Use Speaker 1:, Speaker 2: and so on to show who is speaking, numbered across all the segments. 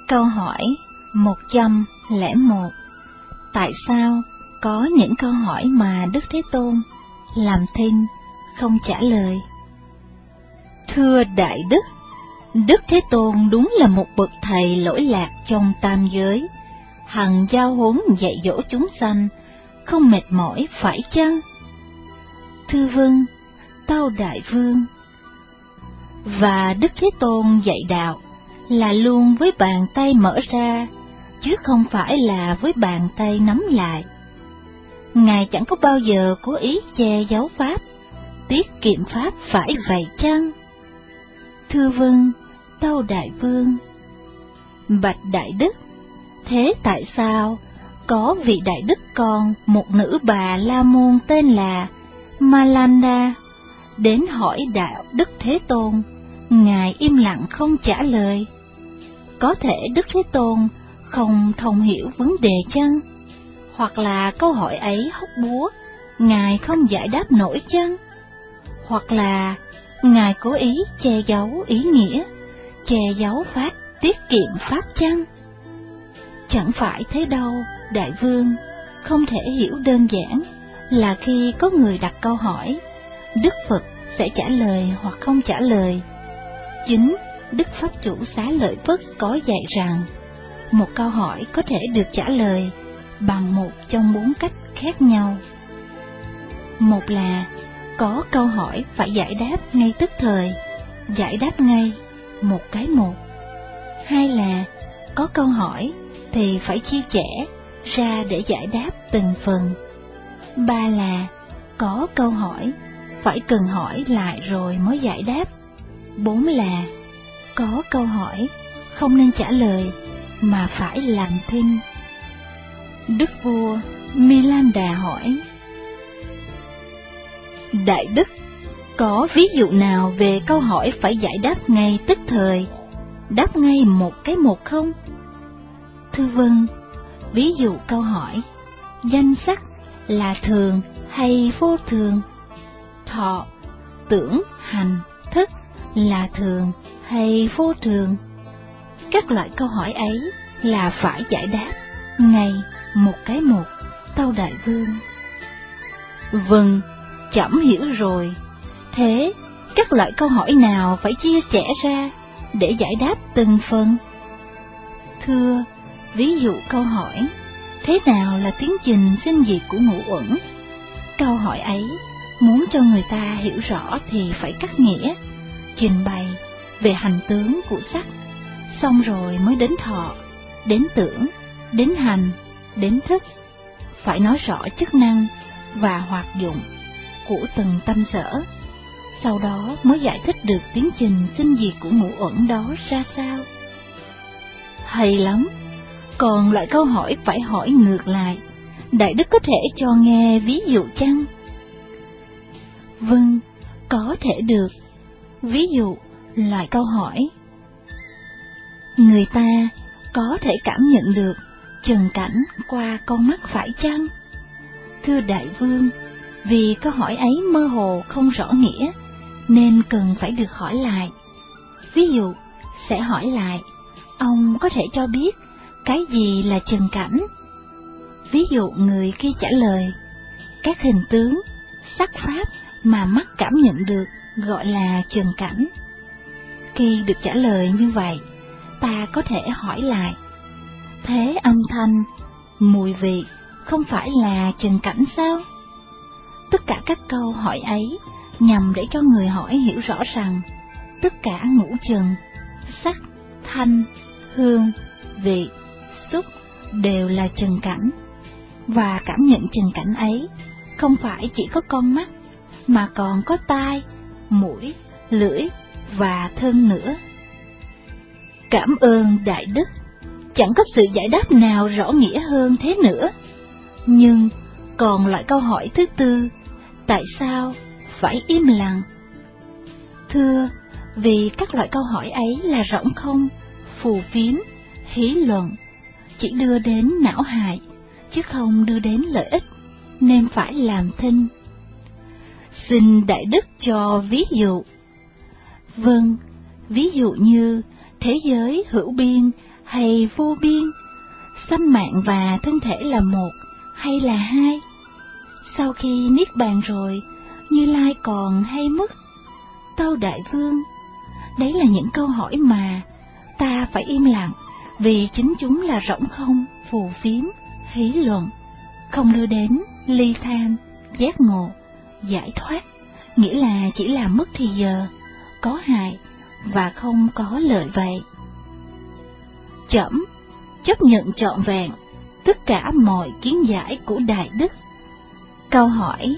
Speaker 1: Câu hỏi 101. Tại sao có những câu hỏi mà Đức Thế Tôn làm thinh không trả lời? Thưa Đại Đức, Đức Thế Tôn đúng là một bậc thầy lỗi lạc trong tam giới, hằng giao huấn dạy dỗ chúng sanh, không mệt mỏi phải chăng? Thưa vâng, tâu Đại Vương. Và Đức Thế Tôn dạy đạo là luôn với bàn tay mở ra, chứ không phải là với bàn tay nắm lại. Ngài chẳng có bao giờ cố ý che giấu Pháp, tiết kiệm Pháp phải vậy chăng? Thưa vâng, tâu Đại Vương. Bạch Đại Đức, thế tại sao có vị Đại Đức con một nữ bà La Môn tên là Malanda đến hỏi đạo Đức Thế Tôn, Ngài im lặng không trả lời? Có thể Đức Thế Tôn không thông hiểu vấn đề chăng? Hoặc là câu hỏi ấy hóc búa, Ngài không giải đáp nổi chăng? Hoặc là Ngài cố ý che giấu ý nghĩa, che giấu Pháp, tiết kiệm Pháp chăng? Chẳng phải thế đâu, Đại Vương. Không thể hiểu đơn giản là khi có người đặt câu hỏi, Đức Phật sẽ trả lời hoặc không trả lời. Chính Đức Pháp Chủ Xá Lợi Phất có dạy rằng, một câu hỏi có thể được trả lời bằng một trong 4 cách khác nhau. Một là có câu hỏi phải giải đáp ngay tức thời, giải đáp ngay, một cái một. Hai là có câu hỏi thì phải chia sẻ ra để giải đáp từng phần. Ba là có câu hỏi phải cần hỏi lại rồi mới giải đáp. 4 là có câu hỏi không nên trả lời mà phải làm thinh. Đức vua Milanda hỏi: Đại Đức, có ví dụ nào về câu hỏi phải giải đáp ngay tức thời, đáp ngay một cái một không? Thưa vâng, ví dụ câu hỏi danh sắc là thường hay vô thường, thọ, tưởng, hành, thức là thường hay vô thường. Các loại câu hỏi ấy là phải giải đáp ngay một cái một, tâu Đại Vương. Vâng, trẫm hiểu rồi. Thế các loại câu hỏi nào phải chia sẻ ra để giải đáp từng phần? Thưa, ví dụ câu hỏi thế nào là tiến trình sinh diệt của ngũ uẩn? Câu hỏi ấy muốn cho người ta hiểu rõ thì phải cắt nghĩa, trình bày về hành tướng của sắc, xong rồi mới đến thọ, đến tưởng, đến hành, đến thức. Phải nói rõ chức năng và hoạt dụng của từng tâm sở, sau đó mới giải thích được tiến trình sinh diệt của ngũ uẩn đó ra sao. Hay lắm. Còn loại câu hỏi phải hỏi ngược lại, Đại Đức có thể cho nghe ví dụ chăng? Vâng, có thể được. Ví dụ loại câu hỏi: người ta có thể cảm nhận được trần cảnh qua con mắt phải chăng? Thưa Đại Vương, vì câu hỏi ấy mơ hồ không rõ nghĩa nên cần phải được hỏi lại. Ví dụ sẽ hỏi lại: ông có thể cho biết cái gì là trần cảnh? Ví dụ người kia trả lời: các hình tướng, sắc pháp mà mắt cảm nhận được gọi là trần cảnh. Khi được trả lời như vậy, ta có thể hỏi lại: thế âm thanh, mùi vị không phải là trần cảnh sao? Tất cả các câu hỏi ấy nhằm để cho người hỏi hiểu rõ rằng tất cả ngũ trần, sắc, thanh, hương, vị, xúc đều là trần cảnh. Và cảm nhận trần cảnh ấy không phải chỉ có con mắt, mà còn có tai, mũi, lưỡi và thân nữa. Cảm ơn Đại Đức, chẳng có sự giải đáp nào rõ nghĩa hơn thế nữa. Nhưng còn loại câu hỏi thứ tư, tại sao phải im lặng? Thưa, vì các loại câu hỏi ấy là rỗng không, phù phiếm, hí luận, chỉ đưa đến não hại, chứ không đưa đến lợi ích, nên phải làm thinh. Xin Đại Đức cho ví dụ. Vâng, ví dụ như thế giới hữu biên hay vô biên? Sanh mạng và thân thể là một hay là hai? Sau khi niết bàn rồi, Như Lai còn hay mất? Tâu Đại Vương, đấy là những câu hỏi mà ta phải im lặng, vì chính chúng là rỗng không, phù phiếm, hí luận, không đưa đến ly tham, giác ngộ, giải thoát, nghĩa là chỉ làm mất thì giờ, có hại và không có lợi vậy. Trẫm chấp nhận trọn vẹn tất cả mọi kiến giải của Đại Đức. Câu hỏi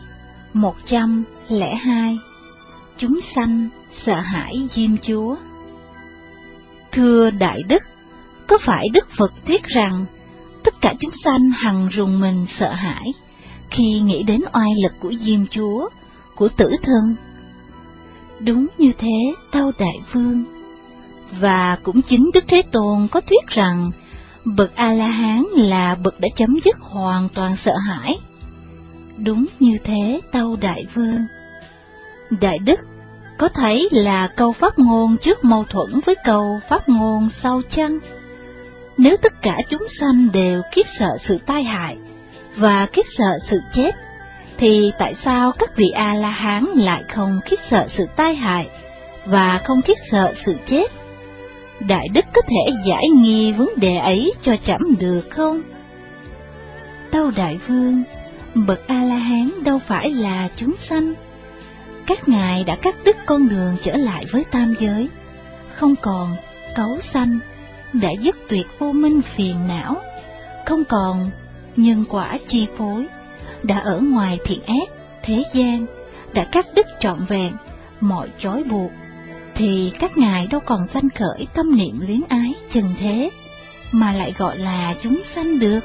Speaker 1: 102. Chúng sanh sợ hãi Diêm Chúa. Thưa Đại Đức, có phải Đức Phật thuyết rằng tất cả chúng sanh hằng rùng mình sợ hãi khi nghĩ đến oai lực của Diêm Chúa, của tử thân? Đúng như thế, tâu Đại Vương. Và cũng chính Đức Thế Tôn có thuyết rằng bậc A-la-hán là bậc đã chấm dứt hoàn toàn sợ hãi. Đúng như thế, tâu Đại Vương. Đại Đức, có thấy là câu pháp ngôn trước mâu thuẫn với câu pháp ngôn sau chăng? Nếu tất cả chúng sanh đều khiếp sợ sự tai hại và khiếp sợ sự chết, thì tại sao các vị A-la-hán lại không khiếp sợ sự tai hại và không khiếp sợ sự chết? Đại Đức có thể giải nghi vấn đề ấy cho trẫm được không? Tâu Đại Vương, bậc A-la-hán đâu phải là chúng sanh. Các ngài đã cắt đứt con đường trở lại với tam giới, không còn cấu sanh, đã dứt tuyệt vô minh phiền não, không còn nhân quả chi phối, đã ở ngoài thiện ác thế gian, đã cắt đứt trọn vẹn mọi trói buộc, thì các ngài đâu còn sanh khởi tâm niệm luyến ái trần thế, mà lại gọi là chúng sanh được.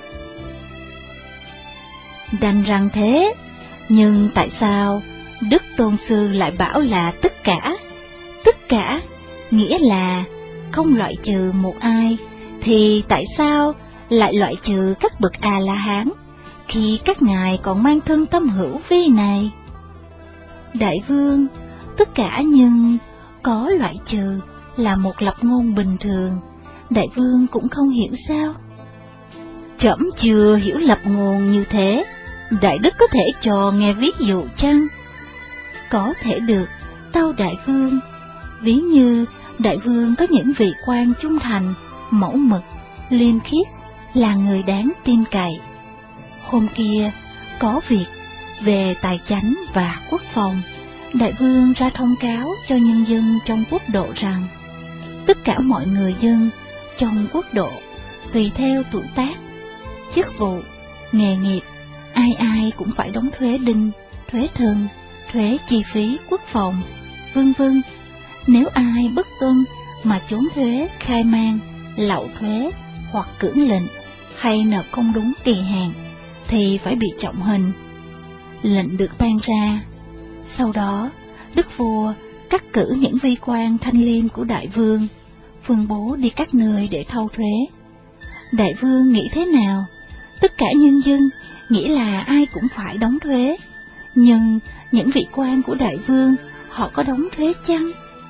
Speaker 1: Đành rằng thế, nhưng tại sao Đức Tôn Sư lại bảo là tất cả? Tất cả nghĩa là không loại trừ một ai, thì tại sao lại loại trừ các bậc A-la-hán khi các ngài còn mang thân tâm hữu vi này? Đại Vương, tất cả nhưng có loại trừ là một lập ngôn bình thường, Đại Vương cũng không hiểu sao? Trẫm chưa hiểu lập ngôn như thế, Đại Đức có thể cho nghe ví dụ chăng? Có thể được, tâu Đại Vương. Ví như Đại Vương có những vị quan trung thành, mẫu mực, liêm khiết, là người đáng tin cậy. Hôm kia có việc về tài chánh và quốc phòng, Đại Vương ra thông cáo cho nhân dân trong quốc độ rằng tất cả mọi người dân trong quốc độ tùy theo tuổi tác, chức vụ, nghề nghiệp, ai ai cũng phải đóng thuế đinh, thuế thân, thuế chi phí quốc phòng, vân vân. Nếu ai bất tuân mà trốn thuế, khai man, lậu thuế hoặc cưỡng lệnh hay nộp không đúng kỳ hạn thì phải bị trọng hình. Lệnh được ban ra. Sau đó, Đức Vua cắt cử những vi quan thanh liêm của Đại Vương, phân bố đi các nơi để thâu thuế. Đại Vương nghĩ thế nào? Tất cả nhân dân nghĩ là ai cũng phải đóng thuế, nhưng những vị quan của Đại Vương họ có đóng thuế chăng?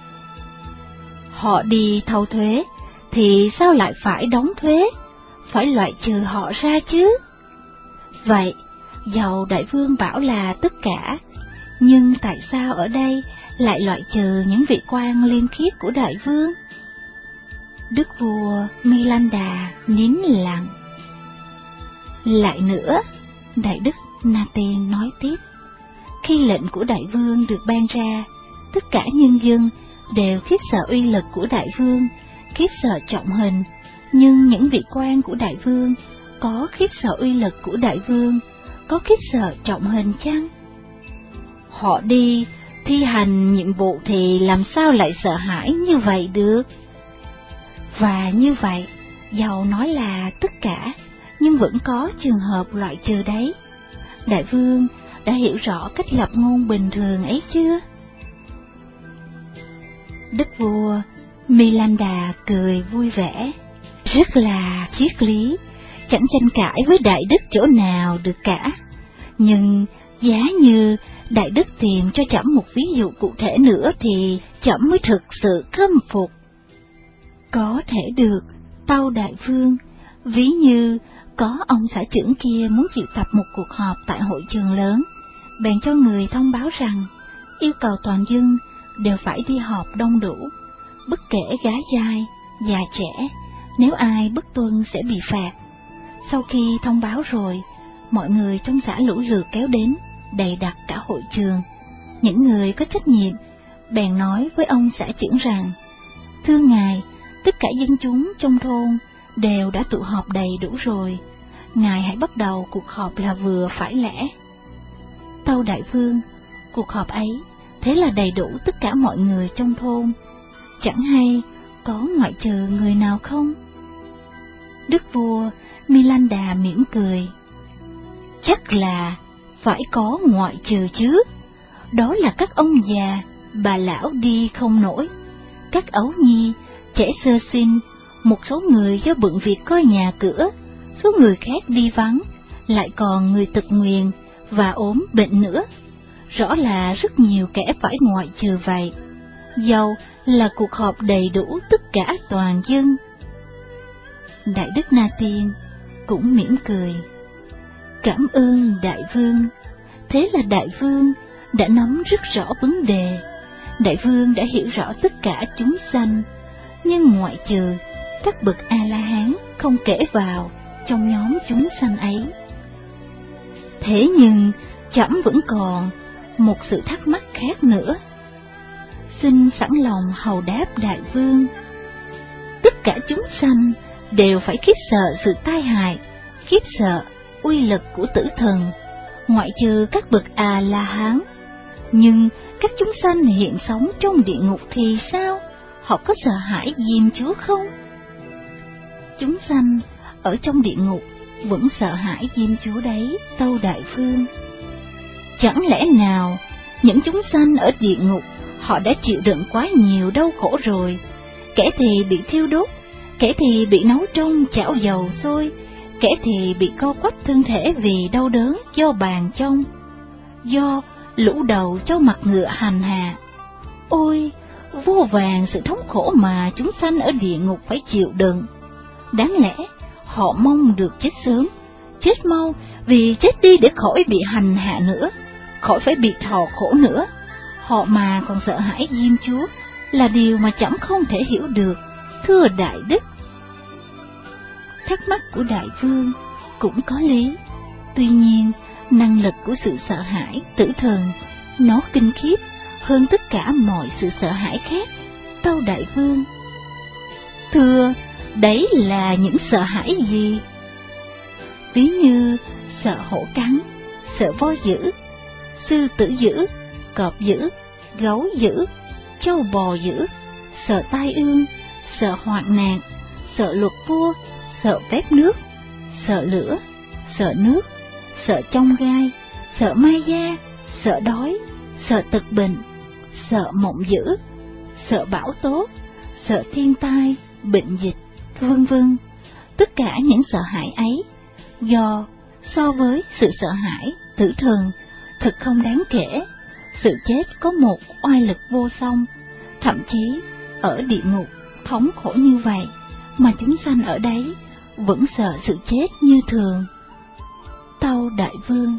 Speaker 1: Họ đi thâu thuế thì sao lại phải đóng thuế? Phải loại trừ họ ra chứ. Vậy, dầu Đại Vương bảo là tất cả, nhưng tại sao ở đây lại loại trừ những vị quan liêm khiết của Đại Vương? Đức vua Milanda nín lặng. Lại nữa, Đại Đức Na Tiên nói tiếp, khi lệnh của Đại Vương được ban ra, tất cả nhân dân đều khiếp sợ uy lực của Đại Vương, khiếp sợ trọng hình, nhưng những vị quan của Đại Vương có khiếp sợ uy lực của Đại Vương, có khiếp sợ trọng hình chăng? Họ đi thi hành nhiệm vụ thì làm sao lại sợ hãi như vậy được? Và như vậy, dầu nói là tất cả, nhưng vẫn có trường hợp loại trừ đấy. Đại Vương đã hiểu rõ cách lập ngôn bình thường ấy chưa? Đức vua Milanda cười vui vẻ, rất là triết lý, chẳng tranh cãi với Đại Đức chỗ nào được cả. Nhưng giá như Đại Đức tìm cho trẫm một ví dụ cụ thể nữa thì trẫm mới thực sự khâm phục. Có thể được, Tâu đại vương, ví như có ông xã trưởng kia muốn triệu tập một cuộc họp tại hội trường lớn, bèn cho người thông báo rằng yêu cầu toàn dân đều phải đi họp đông đủ, bất kể gái trai, già trẻ, nếu ai bất tuân sẽ bị phạt. Sau khi thông báo rồi, mọi người trong xã lũ lượt kéo đến, đầy đặc cả hội trường. Những người có trách nhiệm bèn nói với ông xã trưởng rằng: thưa ngài, tất cả dân chúng trong thôn đều đã tụ họp đầy đủ rồi, ngài hãy bắt đầu cuộc họp là vừa phải lẽ. Tâu đại vương, cuộc họp ấy thế là đầy đủ tất cả mọi người trong thôn, chẳng hay có ngoại trừ người nào không? Đức vua Milanda mỉm cười: chắc là phải có ngoại trừ chứ, đó là các ông già, bà lão đi không nổi, các ấu nhi, trẻ sơ sinh, một số người do bận việc coi nhà cửa, số người khác đi vắng, lại còn người tật nguyền và ốm bệnh nữa. Rõ là rất nhiều kẻ phải ngoại trừ vậy, dầu là cuộc họp đầy đủ tất cả toàn dân. Đại đức Na Tiên cũng mỉm cười: cảm ơn đại vương, thế là đại vương đã nắm rất rõ vấn đề. Đại vương đã hiểu rõ tất cả chúng sanh, nhưng ngoại trừ các bậc A-la-hán không kể vào trong nhóm chúng sanh ấy. Thế nhưng trẫm vẫn còn một sự thắc mắc khác nữa, xin sẵn lòng hầu đáp đại vương. Tất cả chúng sanh đều phải khiếp sợ sự tai hại, khiếp sợ uy lực của tử thần, ngoại trừ các bậc A-la-hán. Nhưng các chúng sanh hiện sống trong địa ngục thì sao? Họ có sợ hãi Diêm Chúa không? Chúng sanh ở trong địa ngục vẫn sợ hãi Diêm Chúa đấy, tâu đại vương. Chẳng lẽ nào những chúng sanh ở địa ngục họ đã chịu đựng quá nhiều đau khổ rồi? Kẻ thì bị thiêu đốt, kẻ thì bị nấu trong chảo dầu sôi, kẻ thì bị co quắp thân thể vì đau đớn do bàn trong, do lũ đầu cho mặt ngựa hành hạ. Ôi, vô vàn sự thống khổ mà chúng sanh ở địa ngục phải chịu đựng. Đáng lẽ họ mong được chết sớm, chết mau, vì chết đi để khỏi bị hành hạ nữa, khỏi phải bị thọ khổ nữa. Họ mà còn sợ hãi Diêm Chúa là điều mà trẫm không thể hiểu được, thưa đại đức. Thắc mắc của đại vương cũng có lý, tuy nhiên năng lực của sự sợ hãi tử thần nó kinh khiếp hơn tất cả mọi sự sợ hãi khác, tâu đại vương. Thưa, đấy là những sợ hãi gì? Ví như sợ hổ cắn, sợ voi dữ, sư tử dữ, cọp dữ, gấu dữ, trâu bò dữ, sợ tai ương, sợ hoạn nạn, sợ luật vua, sợ phép nước, sợ lửa, sợ nước, sợ chông gai, sợ ma da, sợ đói, sợ tật bệnh, sợ mộng dữ, sợ bão tố, sợ thiên tai, bệnh dịch, vân vân. Tất cả những sợ hãi ấy, do so với sự sợ hãi tử thần thật không đáng kể. Sự chết có một oai lực vô song, thậm chí ở địa ngục thống khổ như vậy mà chúng sanh ở đấy vẫn sợ sự chết như thường, tâu đại vương.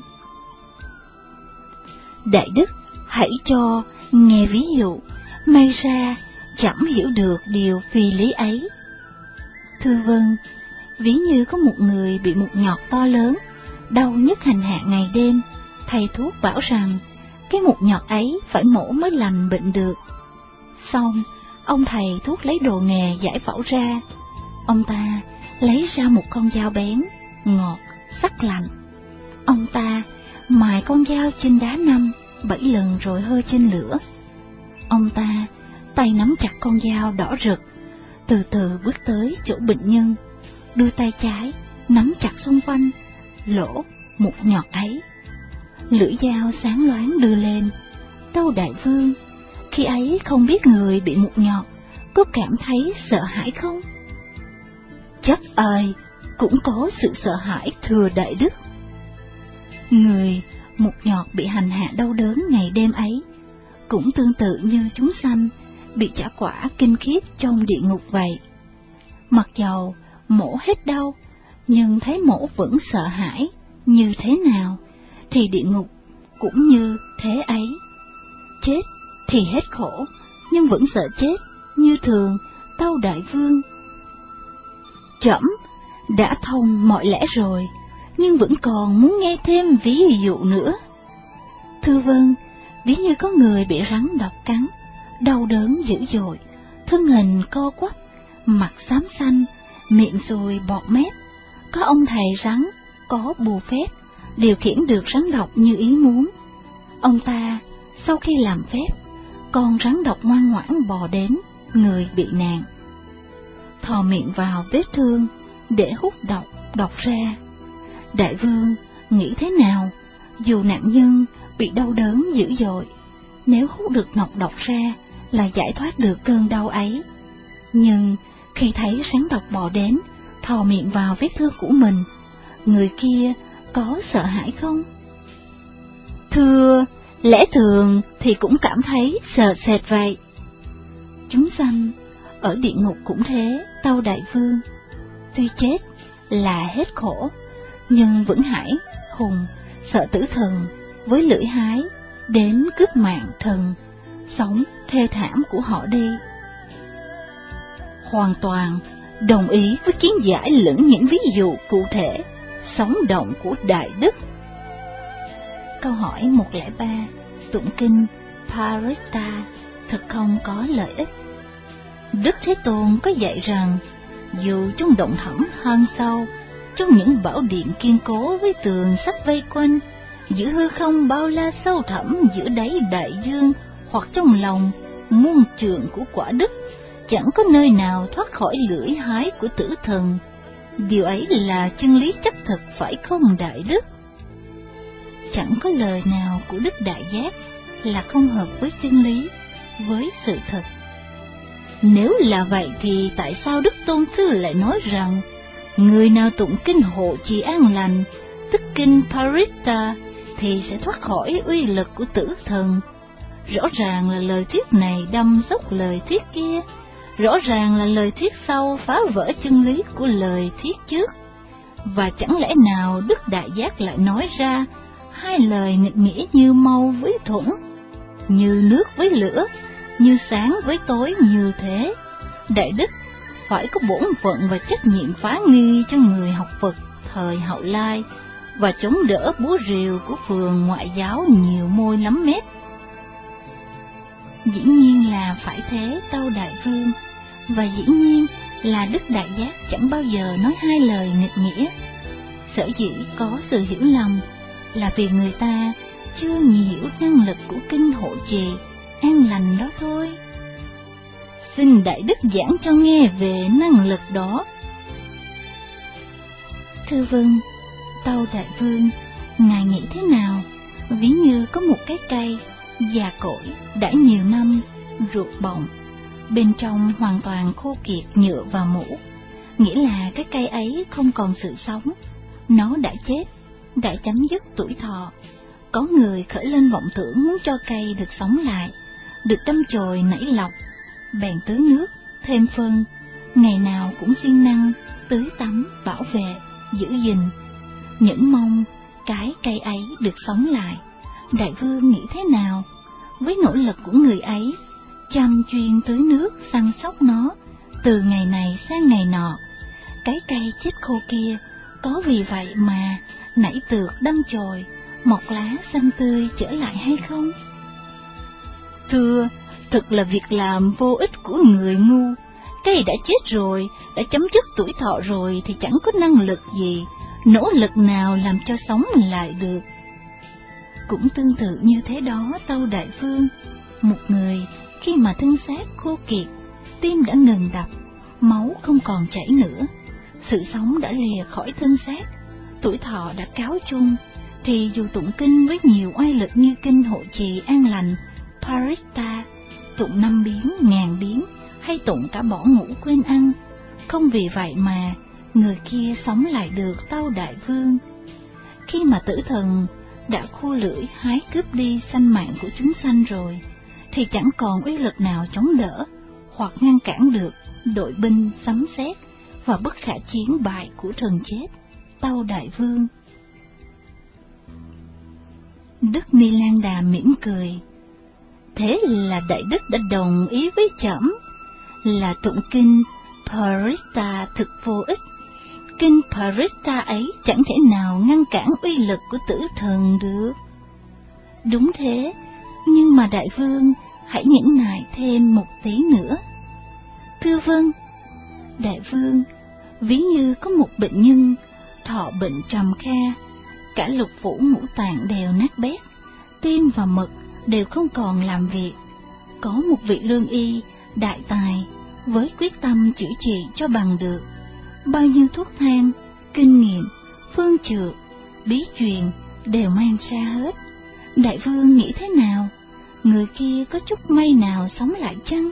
Speaker 1: Đại đức hãy cho nghe ví dụ, may ra chẳng hiểu được điều phi lý ấy. Thưa vâng, ví như có một người bị mụn nhọt to lớn, đau nhức hành hạ ngày đêm, thầy thuốc bảo rằng cái mụn nhọt ấy phải mổ mới lành bệnh được. Xong, ông thầy thuốc lấy đồ nghề giải phẫu ra. Ông ta lấy ra một con dao bén, ngọt, sắc lạnh. Ông ta mài con dao trên đá 5-7 lần rồi hơ trên lửa. Ông ta tay nắm chặt con dao đỏ rực, từ từ bước tới chỗ bệnh nhân, đôi tay trái nắm chặt xung quanh lỗ mụn nhọt ấy. Lưỡi dao sáng loáng đưa lên. Tâu đại vương, khi ấy không biết người bị mụn nhọt có cảm thấy sợ hãi không? Chắc ai cũng có sự sợ hãi, thưa đại đức. Người mụn nhọt bị hành hạ đau đớn ngày đêm ấy cũng tương tự như chúng sanh bị trả quả kinh khiếp trong địa ngục vậy. Mặc dầu mổ hết đau, nhưng thấy mổ vẫn sợ hãi như thế nào, thì địa ngục cũng như thế ấy. Chết thì hết khổ, nhưng vẫn sợ chết như thường, tâu đại vương. Trẫm đã thông mọi lẽ rồi, nhưng vẫn còn muốn nghe thêm ví dụ nữa. Thưa vâng, ví như có người bị rắn độc cắn, đau đớn dữ dội, thân hình co quắp, mặt xám xanh, miệng sùi bọt mép. Có ông thầy rắn có bùa phép điều khiển được rắn độc như ý muốn. Ông ta sau khi làm phép, con rắn độc ngoan ngoãn bò đến người bị nạn, thò miệng vào vết thương để hút độc ra. Đại vương nghĩ thế nào? Dù nạn nhân bị đau đớn dữ dội, nếu hút được nọc độc ra là giải thoát được cơn đau ấy. Nhưng khi thấy rắn độc bò đến, thò miệng vào vết thương của mình, người kia có sợ hãi không? Thưa, lẽ thường thì cũng cảm thấy sợ sệt vậy. Chúng sanh ở địa ngục cũng thế, tâu đại vương. Tuy chết là hết khổ, nhưng vẫn hải hùng sợ tử thần với lưỡi hái đến cướp mạng thần sống thê thảm của họ đi. Hoàn toàn đồng ý với kiến giải lẫn những ví dụ cụ thể sống động của Đại Đức. Câu hỏi 103, tụng kinh Paritta thực không có lợi ích. Đức Thế Tôn có dạy rằng, dù trong động thẳm hang sâu, trong những bảo điện kiên cố với tường sắt vây quanh, giữa hư không bao la sâu thẳm giữa đáy đại dương, hoặc trong lòng muôn trượng của quả đất, chẳng có nơi nào thoát khỏi lưỡi hái của tử thần. Điều ấy là chân lý chắc thực phải không Đại Đức? Chẳng có lời nào của Đức Đại Giác là không hợp với chân lý, với sự thật. Nếu là vậy thì tại sao Đức Tôn Sư lại nói rằng người nào tụng kinh hộ trì an lành, tức kinh Paritta, thì sẽ thoát khỏi uy lực của tử thần? Rõ ràng là lời thuyết này đâm dốc lời thuyết kia, rõ ràng là lời thuyết sau phá vỡ chân lý của lời thuyết trước. Và chẳng lẽ nào Đức Đại Giác lại nói ra hai lời nghịch nghĩa như mâu với thuẫn, như nước với lửa, như sáng với tối như thế? Đại Đức phải có bổn phận và trách nhiệm phá nghi cho người học Phật thời Hậu Lai, và chống đỡ búa rìu của phường ngoại giáo nhiều môi lắm mép. Dĩ nhiên là phải thế, tâu đại vương, và dĩ nhiên là Đức Đại Giác chẳng bao giờ nói hai lời nghịch nghĩa. Sở dĩ có sự hiểu lầm là vì người ta chưa hiểu năng lực của kinh hộ trì an lành đó thôi. Xin Đại Đức giảng cho nghe về năng lực đó. Thưa vâng, tâu đại vương, ngài nghĩ thế nào? Ví như có một cái cây già cỗi đã nhiều năm, ruột bọng, bên trong hoàn toàn khô kiệt nhựa và mủ, nghĩa là cái cây ấy không còn sự sống, nó đã chết, đã chấm dứt tuổi thọ. Có người khởi lên vọng tưởng muốn cho cây được sống lại, được đâm chồi nảy lọc, bèn tưới nước, thêm phân, ngày nào cũng siêng năng tưới tắm, bảo vệ, giữ gìn, những mong cái cây ấy được sống lại. Đại vương nghĩ thế nào? Với nỗ lực của người ấy, chăm chuyên tưới nước, săn sóc nó, từ ngày này sang ngày nọ, cái cây chết khô kia có vì vậy mà nảy tược đâm chồi, mọc lá xanh tươi trở lại hay không? Thưa, thực là việc làm vô ích của người ngu. Cây đã chết rồi, đã chấm dứt tuổi thọ rồi thì chẳng có năng lực gì, nỗ lực nào làm cho sống lại được. Cũng tương tự như thế đó, tâu đại vương. Một người khi mà thân xác khô kiệt, tim đã ngừng đập, máu không còn chảy nữa, sự sống đã lìa khỏi thân xác, tuổi thọ đã cáo chung, thì dù tụng kinh với nhiều oai lực như kinh hộ trì an lành Paritta, tụng 5 biến, 1000 biến, hay tụng cả bỏ ngủ quên ăn, không vì vậy mà người kia sống lại được, tâu đại vương. Khi mà tử thần đã khua lưỡi hái cướp đi sanh mạng của chúng sanh rồi, thì chẳng còn uy lực nào chống đỡ hoặc ngăn cản được đội binh sấm sét và bất khả chiến bại của thần chết, Tâu Đại Vương. Đức Ni-lan-đà mỉm cười. Thế là Đại Đức đã đồng ý với trẫm là tụng kinh Parita thực vô ích. Kinh Parita ấy chẳng thể nào ngăn cản uy lực của tử thần được. Đúng thế, nhưng mà Đại Vương hãy nhẫn nại thêm một tí nữa. Thưa vâng. Đại Vương, ví như có một bệnh nhân thọ bệnh trầm kha, cả lục phủ ngũ tạng đều nát bét, tim và mật đều không còn làm việc. Có một vị lương y đại tài với quyết tâm chữa trị cho bằng được. Bao nhiêu thuốc thang, kinh nghiệm, phương chữa, bí truyền đều mang ra hết. Đại Vương nghĩ thế nào? Người kia có chút may nào sống lại chăng?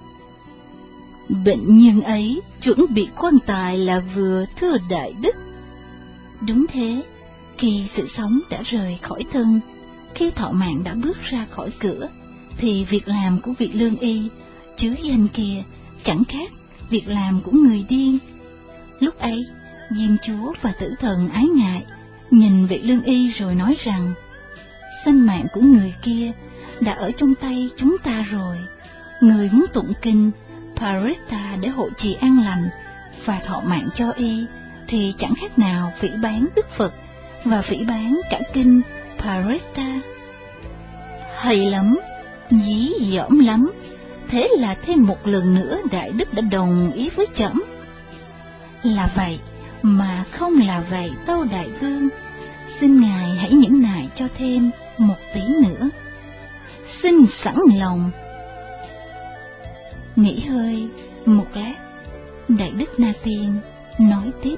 Speaker 1: Bệnh nhân ấy chuẩn bị quan tài là vừa, thưa Đại Đức. Đúng thế, khi sự sống đã rời khỏi thân, khi thọ mạng đã bước ra khỏi cửa, thì việc làm của vị lương y chứa danh kia chẳng khác việc làm của người điên. Lúc ấy, Diêm Chúa và Tử Thần ái ngại nhìn vị lương y rồi nói rằng: sinh mạng của người kia đã ở trong tay chúng ta rồi. Người muốn tụng kinh Parita để hộ trì an lành và thọ mạng cho y thì chẳng khác nào phỉ báng Đức Phật và phỉ báng cả kinh Parita. Hay lắm, dí dỏm lắm. Thế là thêm một lần nữa Đại Đức đã đồng ý với trẫm. Là vậy mà không là vậy, Tâu Đại Vương. Xin Ngài hãy nhẫn nại cho thêm một tí nữa. Xin sẵn lòng. Nghỉ hơi một lát, Đại Đức Na Tiên nói tiếp.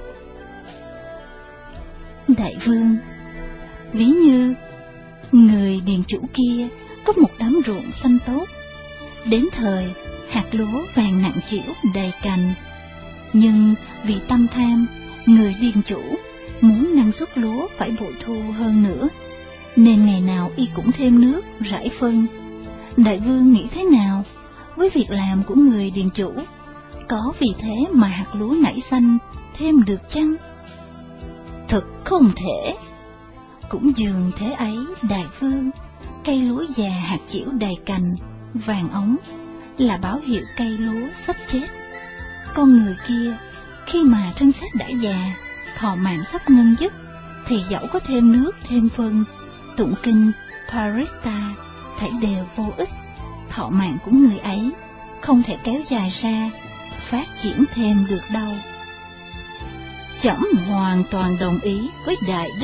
Speaker 1: Đại Vương, ví như người điền chủ kia có một đám ruộng xanh tốt, đến thời hạt lúa vàng nặng trĩu đầy cành, nhưng vì tâm tham, người điền chủ muốn năng suất lúa phải bội thu hơn nữa, nên ngày nào y cũng thêm nước rải phân. Đại Vương nghĩ thế nào với việc làm của người điền chủ? Có vì thế mà hạt lúa nảy xanh thêm được chăng? Thật không thể. Cũng dường thế ấy, Đại Vương, cây lúa già hạt chĩu đầy cành vàng ống là báo hiệu cây lúa sắp chết. Con người kia khi mà thân xác đã già, thọ mạng sắp ngưng dứt, thì dẫu có thêm nước thêm phân, tụng kinh Parita thảy đều vô ích. Thọ mạng của người ấy không thể kéo dài ra, phát triển thêm được đâu. Trẫm hoàn toàn đồng ý với Đại Đức.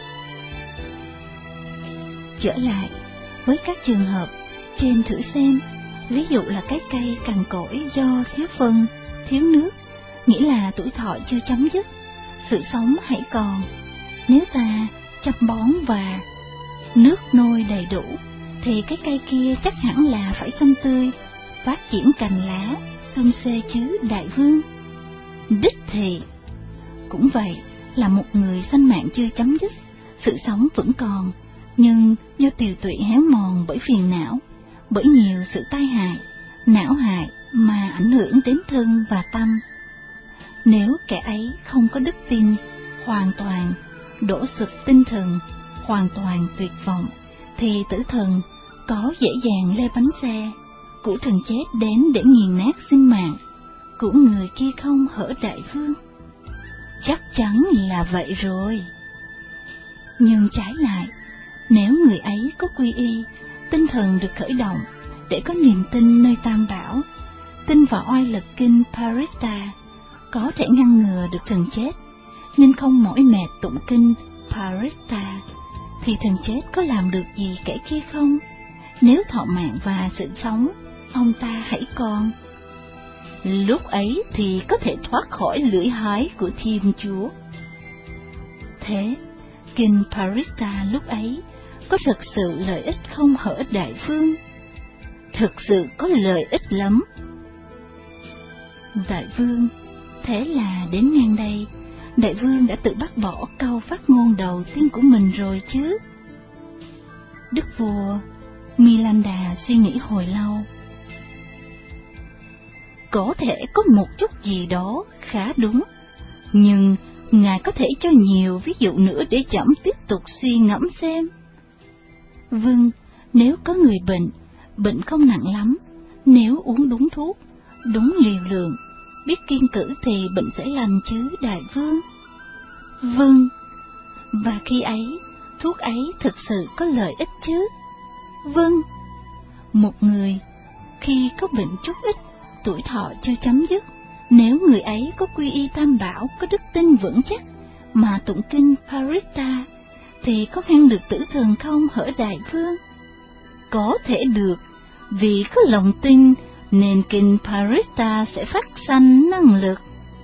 Speaker 1: Trở lại với các trường hợp trên thử xem, ví dụ là cái cây cằn cỗi do thiếu phân, thiếu nước, nghĩa là tuổi thọ chưa chấm dứt, sự sống hãy còn. Nếu ta chăm bón và nước nôi đầy đủ, thì cái cây kia chắc hẳn là phải xanh tươi, phát triển cành lá, xum xê chứ, Đại Vương. Đích thị. Cũng vậy, là một người sanh mạng chưa chấm dứt, sự sống vẫn còn, nhưng do tiều tụy héo mòn bởi phiền não, bởi nhiều sự tai hại, não hại mà ảnh hưởng đến thân và tâm. Nếu kẻ ấy không có đức tin, hoàn toàn đổ sụp tinh thần, hoàn toàn tuyệt vọng, thì tử thần có dễ dàng lê bánh xe của thần chết đến để nghiền nát sinh mạng của người kia không, hở Đại Vương? Chắc chắn là vậy rồi. Nhưng trái lại, nếu người ấy có quy y, tinh thần được khởi động để có niềm tin nơi Tam Bảo, tin vào oai lực kinh Parita, có thể ngăn ngừa được thần chết, nên không mỏi mệt tụng kinh Parita, thì thần chết có làm được gì kẻ kia không? Nếu thọ mạng và sự sống ông ta hãy còn, lúc ấy thì có thể thoát khỏi lưỡi hái của Thiên Chúa. Thế, kinh Parita lúc ấy có thực sự lợi ích không, hở Đại Vương? Thực sự có lợi ích lắm. Đại Vương, thế là đến ngang đây, Đại Vương đã tự bác bỏ câu phát ngôn đầu tiên của mình rồi chứ? Đức vua Milinda suy nghĩ hồi lâu. có thể có một chút gì đó khá đúng, nhưng Ngài có thể cho nhiều ví dụ nữa để trẫm tiếp tục suy ngẫm xem. Vâng, nếu có người bệnh không nặng lắm, nếu uống đúng thuốc, đúng liều lượng, biết kiêng cữ thì bệnh sẽ lành chứ, đại vương. Vâng, và khi ấy, thuốc ấy thực sự có lợi ích chứ? Vâng, một người khi có bệnh chút ít, tuổi thọ chưa chấm dứt, nếu người ấy có quy y tam bảo, có đức tin vững chắc mà tụng kinh Paritta, thì có ngăn được tử thần không hỡi đại vương? Có thể được, vì có lòng tin nên kinh Paritta sẽ phát sanh năng lực.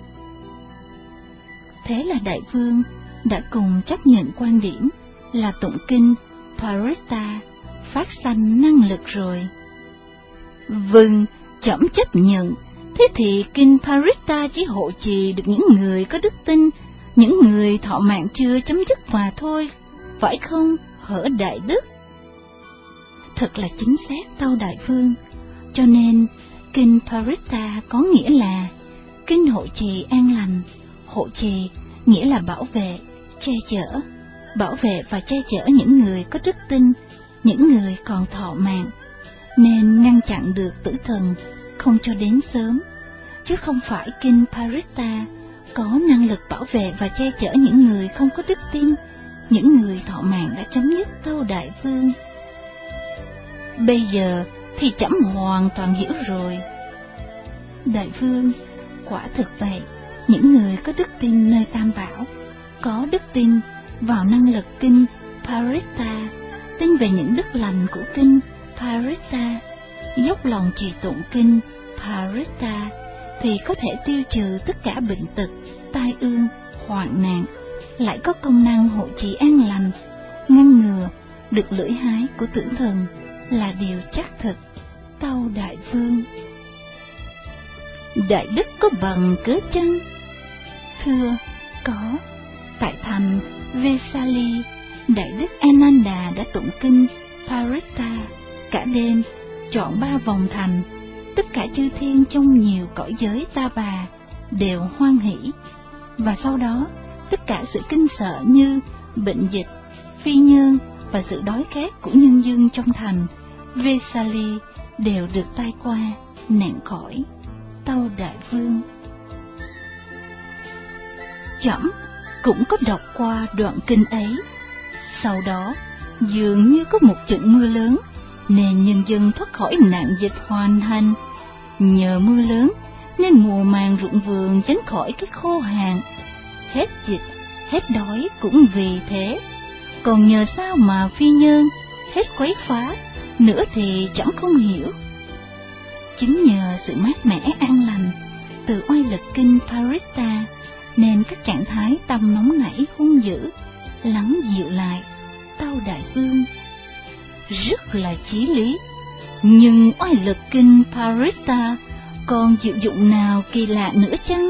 Speaker 1: Thế là đại vương đã cùng chấp nhận quan điểm là tụng kinh Paritta phát sanh năng lực rồi. Vâng, trẫm chấp nhận. Thế thì kinh Paritta chỉ hộ trì được những người có đức tin, những người thọ mạng chưa chấm dứt mà thôi, phải không, hỡi đại đức? Thật là chính xác, tâu đại vương. Cho nên kinh Paritta có nghĩa là kinh hộ trì an lành. Hộ trì nghĩa là bảo vệ, che chở, bảo vệ và che chở những người có đức tin, những người còn thọ mạng, nên ngăn chặn được tử thần không cho đến sớm, chứ không phải kinh Paritta có năng lực bảo vệ và che chở những người không có đức tin, những người thọ mạng đã chấm dứt, tâu đại vương. Bây giờ thì trẫm hoàn toàn hiểu rồi. Đại vương, quả thực vậy, những người có đức tin nơi tam bảo, có đức tin vào năng lực kinh Paritta, tin về những đức lành của kinh Paritta, dốc lòng trì tụng kinh Paritta, thì có thể tiêu trừ tất cả bệnh tật, tai ương, hoạn nạn, lại có công năng hộ trì an lành, ngăn ngừa được lưỡi hái của tử thần, là điều chắc thực, tâu đại vương. Đại đức có bằng cớ chăng? Thưa, có. Tại thành Vesali, đại đức Ananda đã tụng kinh Paritta cả đêm, trọn 3 vòng thành. Tất cả chư thiên trong nhiều cõi giới ta bà đều hoan hỷ, và sau đó tất cả sự kinh sợ như bệnh dịch, phi nhân và sự đói khát của nhân dân trong thành Vesali đều được tai qua, nạn khỏi, tâu đại vương. Trẫm cũng có đọc qua đoạn kinh ấy. Sau đó dường như có một trận mưa lớn, nên nhân dân thoát khỏi nạn dịch hoàn thành. Nhờ mưa lớn nên mùa màng ruộng vườn tránh khỏi cái khô hạn, hết dịch, hết đói cũng vì thế. Còn nhờ sao mà phi nhân hết quấy phá nữa thì chẳng không hiểu. Chính nhờ sự mát mẻ an lành từ oai lực kinh Paritta, nên các trạng thái tâm nóng nảy hung dữ lắng dịu lại, tâu đại vương. Rất là chí lý, nhưng oai lực kinh Paritta còn diệu dụng nào kỳ lạ nữa chăng?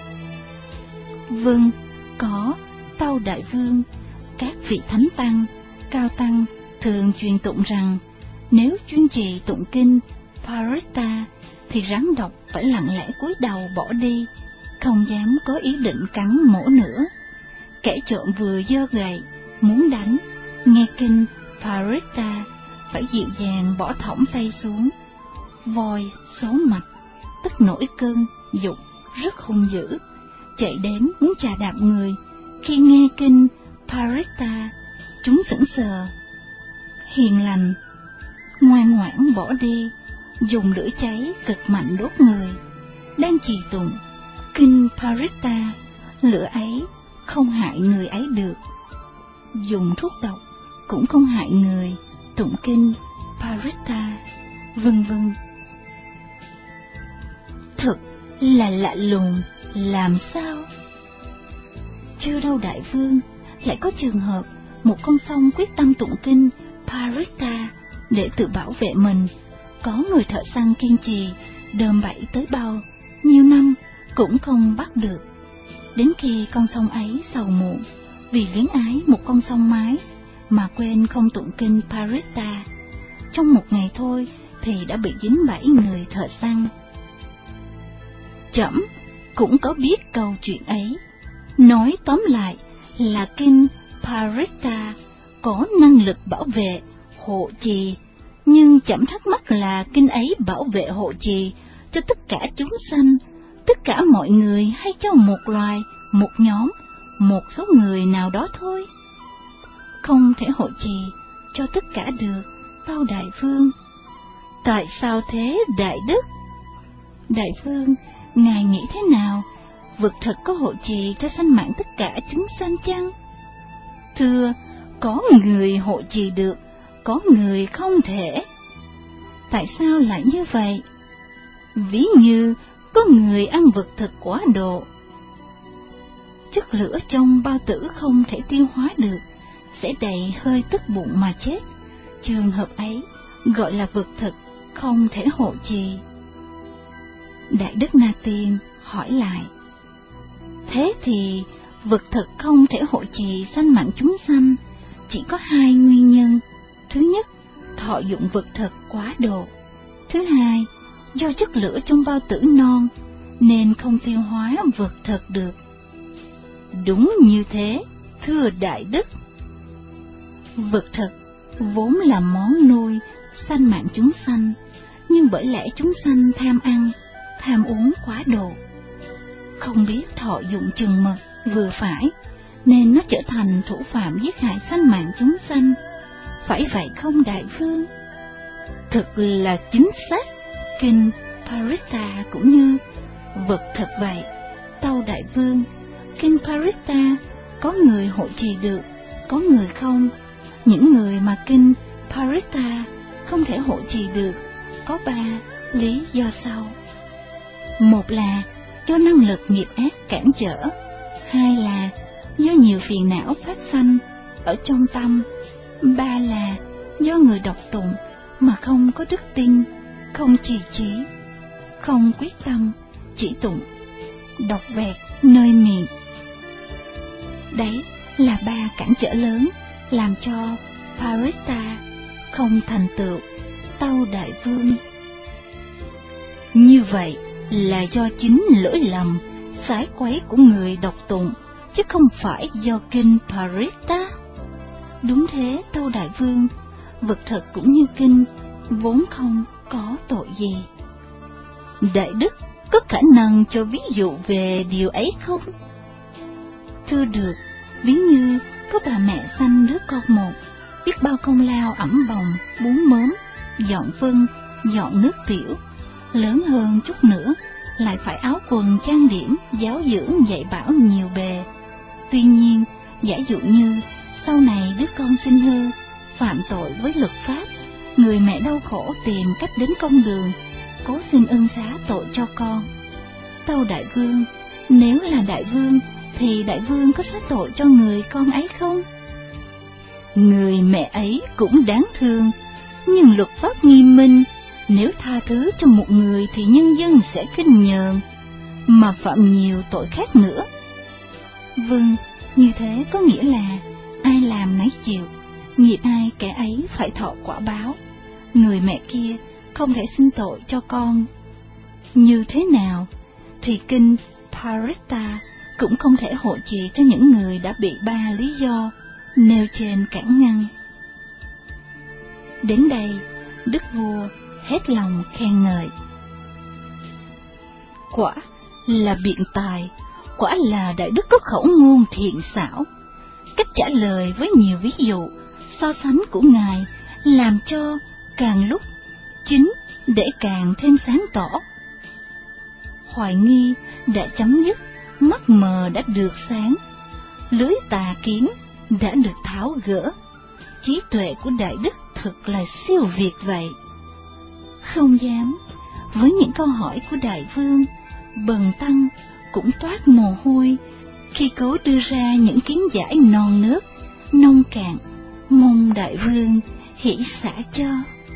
Speaker 1: Vâng, có, tâu đại vương. Các vị thánh tăng, cao tăng thường truyền tụng rằng nếu chuyên trì tụng kinh Paritta thì rắn độc phải lặng lẽ cúi đầu bỏ đi, không dám có ý định cắn mổ nữa. Kẻ trộm vừa giơ gậy muốn đánh, nghe kinh Paritta phải dịu dàng bỏ thõng tay xuống. Voi số mạch tức nổi cơn dục rất hung dữ, chạy đến muốn chà đạp người. Khi nghe kinh Paritta, chúng sững sờ, hiền lành, ngoan ngoãn bỏ đi, dùng lửa cháy cực mạnh đốt người. Đang trì tụng kinh Paritta, lửa ấy không hại người ấy được, dùng thuốc độc cũng không hại người tụng kinh Paritta, vân vân. Thật là lạ lùng làm sao? Chưa đâu đại vương, lại có trường hợp một con sông quyết tâm tụng kinh Paritta để tự bảo vệ mình. Có người thợ săn kiên trì đơm bẫy tới bao nhiêu năm cũng không bắt được. Đến khi con sông ấy sầu muộn vì luyến ái một con sông mái mà quên không tụng kinh Paritta, trong một ngày thôi thì đã bị dính bẫy người thợ săn. Trẫm cũng có biết câu chuyện ấy. Nói tóm lại là kinh Parita có năng lực bảo vệ, hộ trì, nhưng trẫm thắc mắc là kinh ấy bảo vệ hộ trì cho tất cả chúng sanh, tất cả mọi người, hay cho một loài, một nhóm, một số người nào đó thôi? Không thể hộ trì cho tất cả được, tâu Đại Vương. Tại sao thế, Đại Đức? Đại Vương, ngài nghĩ thế nào? Vực thực có hộ trì cho sanh mạng tất cả chúng sanh chăng? Thưa, có người hộ trì được, có người không thể. Tại sao lại như vậy? Ví như có người ăn vật thực quá độ, chất lửa trong bao tử không thể tiêu hóa được, sẽ đầy hơi tức bụng mà chết. Trường hợp ấy gọi là vật thực không thể hộ trì. Đại Đức Na Tiên hỏi lại: thế thì vật thực không thể hộ trì sanh mạng chúng sanh chỉ có hai nguyên nhân. Thứ nhất, thọ dụng vật thực quá độ. Thứ hai, do chất lửa trong bao tử non nên không tiêu hóa vật thực được. Đúng như thế, thưa Đại Đức. Vật thực vốn là món nuôi sanh mạng chúng sanh, nhưng bởi lẽ chúng sanh tham ăn, tham uống quá độ, không biết thọ dụng chừng mực vừa phải, nên nó trở thành thủ phạm giết hại sanh mạng chúng sanh. Phải vậy không Đại Vương? Thực là chính xác. Kinh Parita cũng như vật thực vậy, tâu Đại Vương. Kinh Parita có người hộ trì được, có người không. Những người mà kinh Parita không thể hộ trì được có 3 lý do sau. Một là do năng lực nghiệp ác cản trở. Hai là do nhiều phiền não phát sanh ở trong tâm. Ba là do người đọc tụng mà không có đức tin, không trì trí, không quyết tâm, chỉ tụng, đọc vẹt nơi miệng. Đấy là 3 cản trở lớn làm cho Parita không thành tựu, tâu Đại Vương. Như vậy là do chính lỗi lầm, sái quấy của người đọc tụng, chứ không phải do kinh Parita. Đúng thế, tâu Đại Vương. Vật thực cũng như kinh vốn không có tội gì. Đại Đức có khả năng cho ví dụ về điều ấy không? Thưa được. Ví như có bà mẹ sanh đứa con một, biết bao công lao ẵm bồng, bún mớm, dọn phân, dọn nước tiểu. Lớn hơn chút nữa lại phải áo quần trang điểm, giáo dưỡng dạy bảo nhiều bề. Tuy nhiên, giả dụ như sau này đứa con sinh hư, phạm tội với luật pháp, người mẹ đau khổ tìm cách đến công đường, cố xin ân xá tội cho con. Tâu Đại Vương, nếu là Đại Vương thì Đại Vương có xá tội cho người con ấy không? Người mẹ ấy cũng đáng thương, nhưng luật pháp nghiêm minh, nếu tha thứ cho một người thì nhân dân sẽ khinh nhờn, mà phạm nhiều tội khác nữa. Vâng, như thế có nghĩa là ai làm nấy chịu, nghiệp ai kẻ ấy phải thọ quả báo. Người mẹ kia không thể xin tội cho con. Như thế nào thì kinh Parita cũng không thể hộ trì cho những người đã bị 3 lý do nêu trên cản ngăn. Đến đây, đức vua hết lòng khen ngợi. Quả là biện tài, quả là Đại Đức có khẩu ngôn thiện xảo. Cách trả lời với nhiều ví dụ, so sánh của Ngài làm cho càng lúc chính để càng thêm sáng tỏ. Hoài nghi đã chấm dứt, mắt mờ đã được sáng, lưới tà kiến đã được tháo gỡ. Trí tuệ của Đại Đức thực là siêu việt vậy. Không dám, với những câu hỏi của Đại Vương, Bần Tăng cũng toát mồ hôi khi cố đưa ra những kiến giải non nớt, nông cạn, mong Đại Vương hỷ xả cho.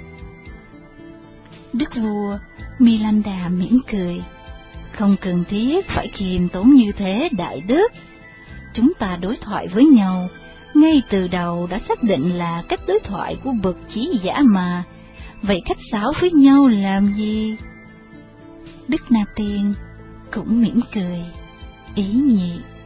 Speaker 1: Đức vua Milanda mỉm cười. Không cần thiết phải khiêm tốn như thế, Đại Đức. Chúng ta đối thoại với nhau, ngay từ đầu đã xác định là cách đối thoại của bậc trí giả mà. Vậy khách sáo với nhau làm gì? Đức Na Tiên cũng mỉm cười, ý nhị.